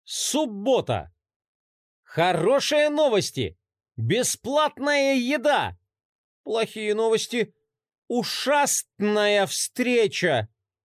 Суббота. Хорошие новости. Бесплатная еда. Плохие новости. Ушастная встреча.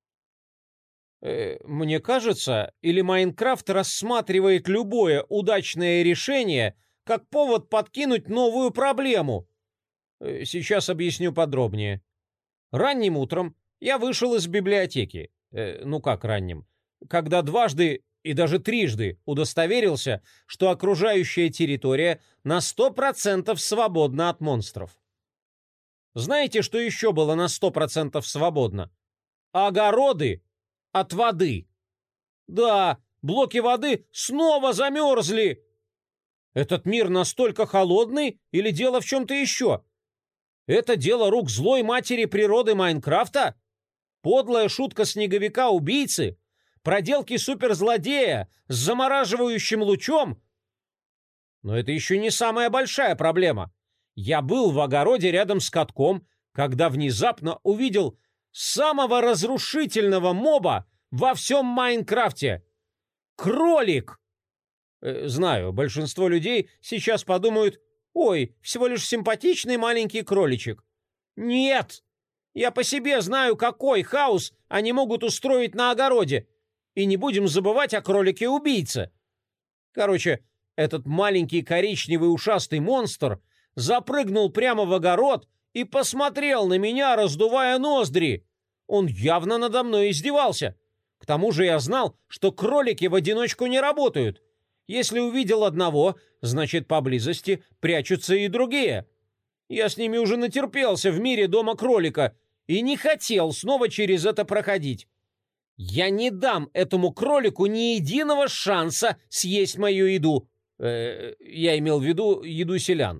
Мне кажется, или Майнкрафт рассматривает любое удачное решение как повод подкинуть новую проблему. Сейчас объясню подробнее. Ранним утром я вышел из библиотеки. Ну как ранним? Когда дважды и даже трижды удостоверился, что окружающая территория на 100% свободна от монстров. Знаете, что еще было на 100% свободно? Огороды от воды. Да, блоки воды снова замерзли. Этот мир настолько холодный или дело в чем-то еще? Это дело рук злой матери природы Майнкрафта? Подлая шутка снеговика-убийцы? Проделки суперзлодея с замораживающим лучом? Но это еще не самая большая проблема. Я был в огороде рядом с катком, когда внезапно увидел самого разрушительного моба во всем Майнкрафте. Кролик! Знаю, большинство людей сейчас подумают: ой, всего лишь симпатичный маленький кроличек. Нет! Я по себе знаю, какой хаос они могут устроить на огороде. И не будем забывать о кролике-убийце. Короче, этот маленький коричневый ушастый монстр запрыгнул прямо в огород и посмотрел на меня, раздувая ноздри. Он явно надо мной издевался. К тому же я знал, что кролики в одиночку не работают. Если увидел одного, значит, поблизости прячутся и другие. Я с ними уже натерпелся в мире дома кролика и не хотел снова через это проходить. Я не дам этому кролику ни единого шанса съесть мою еду. Я имел в виду еду селян.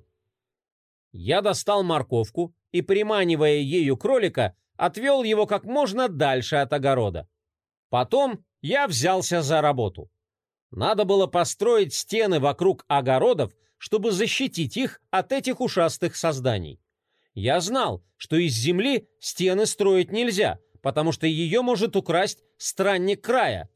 Я достал морковку и, приманивая ею кролика, отвел его как можно дальше от огорода. Потом я взялся за работу. Надо было построить стены вокруг огородов, чтобы защитить их от этих ушастых созданий. Я знал, что из земли стены строить нельзя, потому что ее может украсть странник края.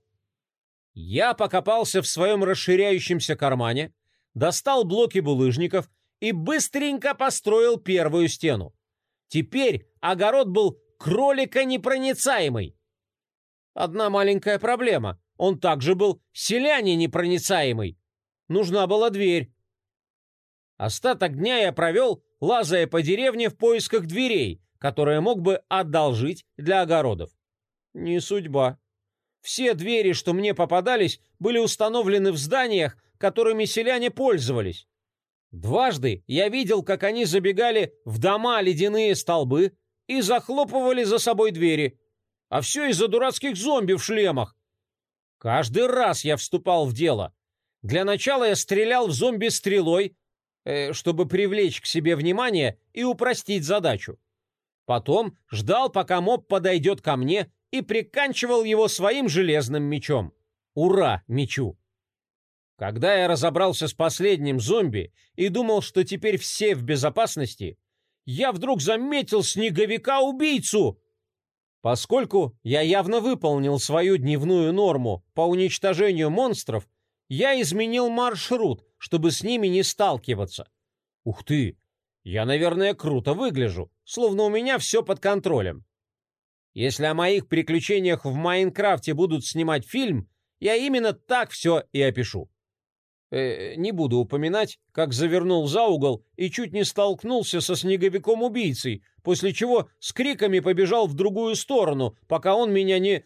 Я покопался в своем расширяющемся кармане, достал блоки булыжников и быстренько построил первую стену. Теперь огород был кроликонепроницаемый. Одна маленькая проблема. Он также был селянинепроницаемый. Нужна была дверь. Остаток дня я провел, лазая по деревне в поисках дверей, которые мог бы одолжить для огородов. Не судьба. Все двери, что мне попадались, были установлены в зданиях, которыми селяне пользовались. Дважды я видел, как они забегали в дома ледяные столбы и захлопывали за собой двери. А все из-за дурацких зомби в шлемах. Каждый раз я вступал в дело. Для начала я стрелял в зомби стрелой, чтобы привлечь к себе внимание и упростить задачу. Потом ждал, пока моб подойдет ко мне, и приканчивал его своим железным мечом. Ура, мечу! Когда я разобрался с последним зомби и думал, что теперь все в безопасности, я вдруг заметил снеговика-убийцу. Поскольку я явно выполнил свою дневную норму по уничтожению монстров, я изменил маршрут, чтобы с ними не сталкиваться. Ух ты! Я, наверное, круто выгляжу, словно у меня все под контролем. Если о моих приключениях в Майнкрафте будут снимать фильм, я именно так все и опишу. Не буду упоминать, как завернул за угол и чуть не столкнулся со снеговиком-убийцей, после чего с криками побежал в другую сторону, пока он меня не...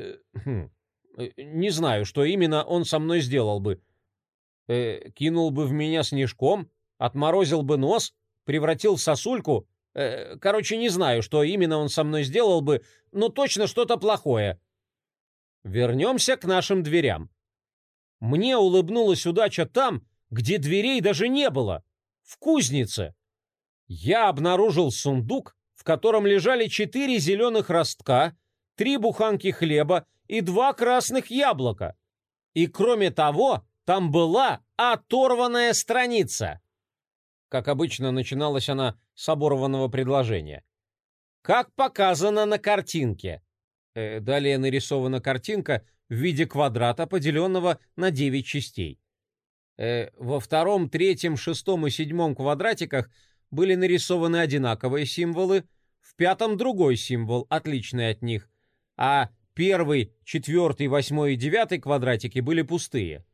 Не знаю, что именно он со мной сделал бы. Кинул бы в меня снежком, отморозил бы нос, превратил в сосульку. Короче, не знаю, что именно он со мной сделал бы, но точно что-то плохое. Вернемся к нашим дверям. Мне улыбнулась удача там, где дверей даже не было. В кузнице. Я обнаружил сундук, в котором лежали 4 зеленых ростка, 3 буханки хлеба и 2 красных яблока. И кроме того, там была оторванная страница. Как обычно, начиналась она с оборванного предложения. Как показано на картинке. Далее нарисована картинка в виде квадрата, поделенного на 9 частей. Во втором, третьем, шестом и седьмом квадратиках были нарисованы одинаковые символы, в пятом другой символ, отличный от них, а первый, четвертый, восьмой и девятый квадратики были пустые.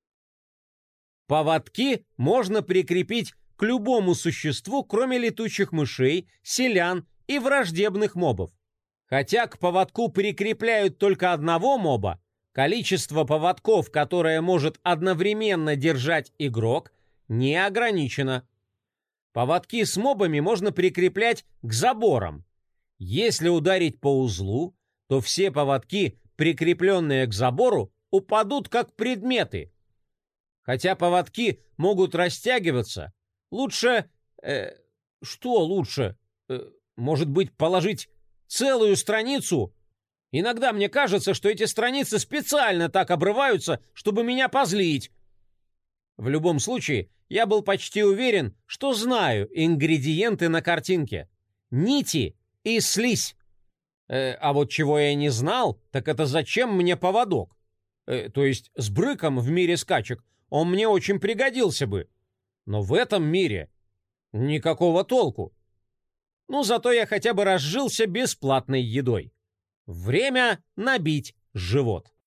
Поводки можно прикрепить к любому существу, кроме летучих мышей, селян и враждебных мобов. Хотя к поводку прикрепляют только одного моба, количество поводков, которое может одновременно держать игрок, не ограничено. Поводки с мобами можно прикреплять к заборам. Если ударить по узлу, то все поводки, прикрепленные к забору, упадут как предметы. Хотя поводки могут растягиваться, лучше... что лучше? Может быть, положить целую страницу? Иногда мне кажется, что эти страницы специально так обрываются, чтобы меня позлить. В любом случае, я был почти уверен, что знаю ингредиенты на картинке. Нити и слизь. А вот чего я не знал, так это зачем мне поводок? То есть с брыком в мире скачек он мне очень пригодился бы. Но в этом мире никакого толку. Ну, зато я хотя бы разжился бесплатной едой. Время набить живот.